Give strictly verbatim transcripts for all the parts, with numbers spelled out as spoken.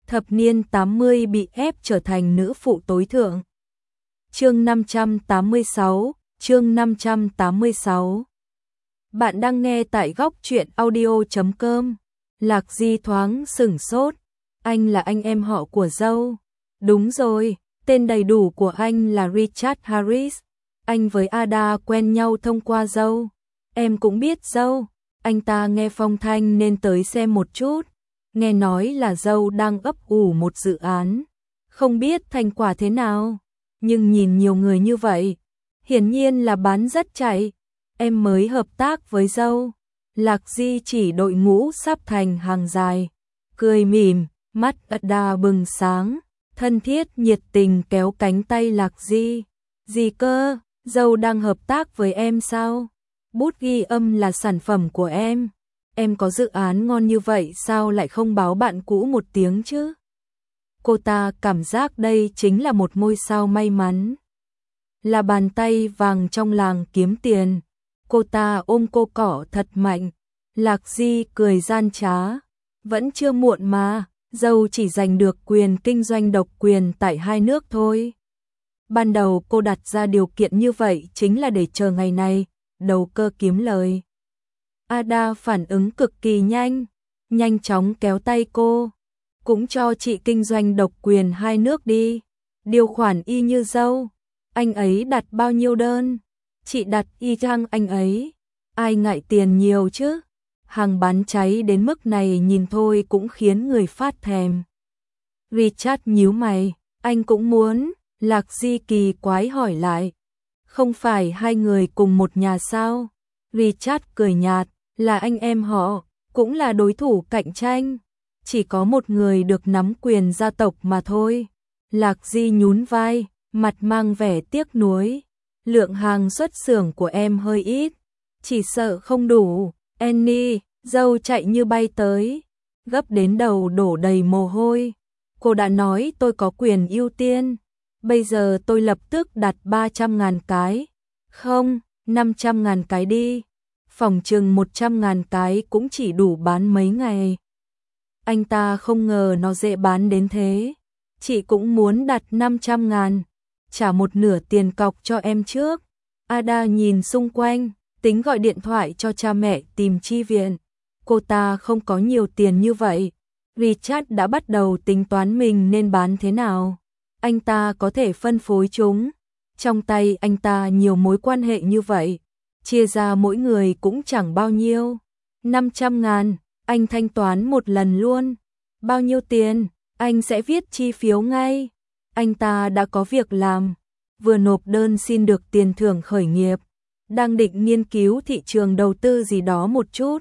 thập niên tám mươi bị ép trở thành nữ phụ tối thượng. Chương năm trăm tám mươi sáu, chương năm trăm tám mươi sáu. Bạn đang nghe tại góc truyện audio chấm com. Lạc Di thoáng sửng sốt, anh là anh em họ của dâu. Đúng rồi, tên đầy đủ của anh là Richard Harris. Anh với Ada quen nhau thông qua dâu. Em cũng biết dâu, anh ta nghe phong thanh nên tới xem một chút. Nghe nói là dâu đang ấp ủ một dự án, không biết thành quả thế nào, nhưng nhìn nhiều người như vậy, hiển nhiên là bán rất chạy. Em mới hợp tác với dâu. Lạc Di chỉ đội ngũ sắp thành hàng dài, cười mỉm, mắt Ada bừng sáng, thân thiết nhiệt tình kéo cánh tay Lạc Di. Gì cơ, dâu đang hợp tác với em sao? Bút ghi âm là sản phẩm của em. Em có dự án ngon như vậy sao lại không báo bạn cũ một tiếng chứ? Cô ta cảm giác đây chính là một ngôi sao may mắn, là bàn tay vàng trong làng kiếm tiền. Cô ta ôm cô cỏ thật mạnh. Lạc Di cười gian trá. Vẫn chưa muộn mà, dâu chỉ giành được quyền kinh doanh độc quyền tại hai nước thôi. Ban đầu cô đặt ra điều kiện như vậy chính là để chờ ngày này, đầu cơ kiếm lời. Ada phản ứng cực kỳ nhanh, nhanh chóng kéo tay cô. Cũng cho chị kinh doanh độc quyền hai nước đi. Điều khoản y như dâu. Anh ấy đặt bao nhiêu đơn? Chị đặt y chang anh ấy. Ai ngại tiền nhiều chứ? Hàng bán cháy đến mức này nhìn thôi cũng khiến người phát thèm. Richard nhíu mày, anh cũng muốn. Lạc Di kỳ quái hỏi lại. Không phải hai người cùng một nhà sao? Richard cười nhạt, là anh em họ, cũng là đối thủ cạnh tranh. Chỉ có một người được nắm quyền gia tộc mà thôi. Lạc Di nhún vai, mặt mang vẻ tiếc nuối. Lượng hàng xuất xưởng của em hơi ít, chỉ sợ không đủ. Annie, dâu chạy như bay tới, gấp đến đầu đổ đầy mồ hôi. Cô đã nói tôi có quyền ưu tiên. Bây giờ tôi lập tức đặt ba trăm ngàn cái. Không, năm trăm ngàn cái đi. Phòng chừng một trăm ngàn cái cũng chỉ đủ bán mấy ngày. Anh ta không ngờ nó dễ bán đến thế. Chị cũng muốn đặt năm trăm ngàn. Trả một nửa tiền cọc cho em trước. Ada nhìn xung quanh, tính gọi điện thoại cho cha mẹ tìm chi viện. Cô ta không có nhiều tiền như vậy. Richard đã bắt đầu tính toán mình nên bán thế nào. Anh ta có thể phân phối chúng. Trong tay anh ta nhiều mối quan hệ như vậy, chia ra mỗi người cũng chẳng bao nhiêu. năm trăm ngàn, anh thanh toán một lần luôn. Bao nhiêu tiền, anh sẽ viết chi phiếu ngay. Anh ta đã có việc làm, vừa nộp đơn xin được tiền thưởng khởi nghiệp, đang định nghiên cứu thị trường đầu tư gì đó một chút.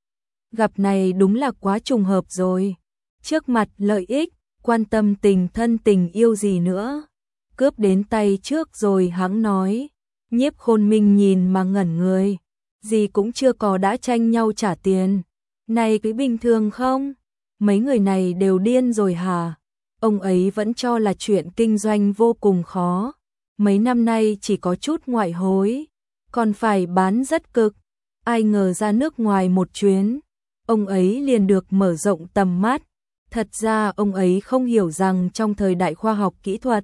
Gặp này đúng là quá trùng hợp rồi. Trước mặt lợi ích, quan tâm tình thân tình yêu gì nữa. Cướp đến tay trước rồi hẵng nói. Nhiếp Khôn Minh nhìn mà ngẩn người. Gì cũng chưa có đã tranh nhau trả tiền. Này cái bình thường không? Mấy người này đều điên rồi hả? Ông ấy vẫn cho là chuyện kinh doanh vô cùng khó. Mấy năm nay chỉ có chút ngoại hối, còn phải bán rất cực. Ai ngờ ra nước ngoài một chuyến, ông ấy liền được mở rộng tầm mắt. Thật ra ông ấy không hiểu rằng trong thời đại khoa học kỹ thuật,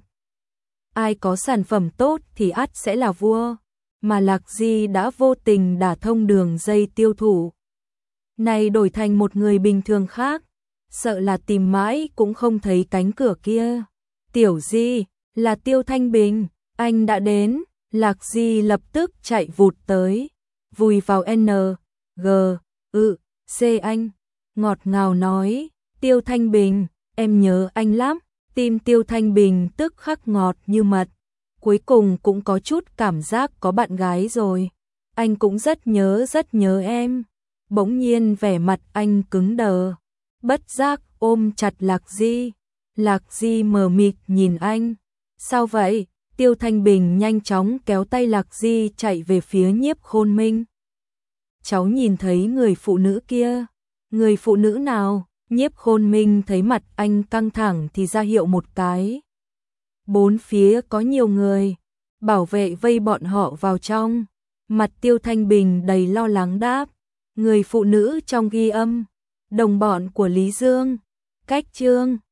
ai có sản phẩm tốt thì ắt sẽ là vua, mà Lạc Di đã vô tình đả thông đường dây tiêu thụ. Này đổi thành một người bình thường khác, sợ là tìm mãi cũng không thấy cánh cửa kia. Tiểu Di, là Tiêu Thanh Bình, anh đã đến. Lạc Di lập tức chạy vụt tới, vùi vào N, G, ư, C anh, ngọt ngào nói. Tiêu Thanh Bình, em nhớ anh lắm. Tim Tiêu Thanh Bình tức khắc ngọt như mật. Cuối cùng cũng có chút cảm giác có bạn gái rồi. Anh cũng rất nhớ rất nhớ em. Bỗng nhiên vẻ mặt anh cứng đờ, bất giác ôm chặt Lạc Di. Lạc Di mờ mịt nhìn anh. Sao vậy? Tiêu Thanh Bình nhanh chóng kéo tay Lạc Di chạy về phía Nhiếp Khôn Minh. Cháu nhìn thấy người phụ nữ kia. Người phụ nữ nào? Nhiếp Khôn Minh thấy mặt anh căng thẳng thì ra hiệu một cái. Bốn phía có nhiều người, bảo vệ vây bọn họ vào trong. Mặt Tiêu Thanh Bình đầy lo lắng đáp. Người phụ nữ trong ghi âm, đồng bọn của Lý Dương, Cách Trương.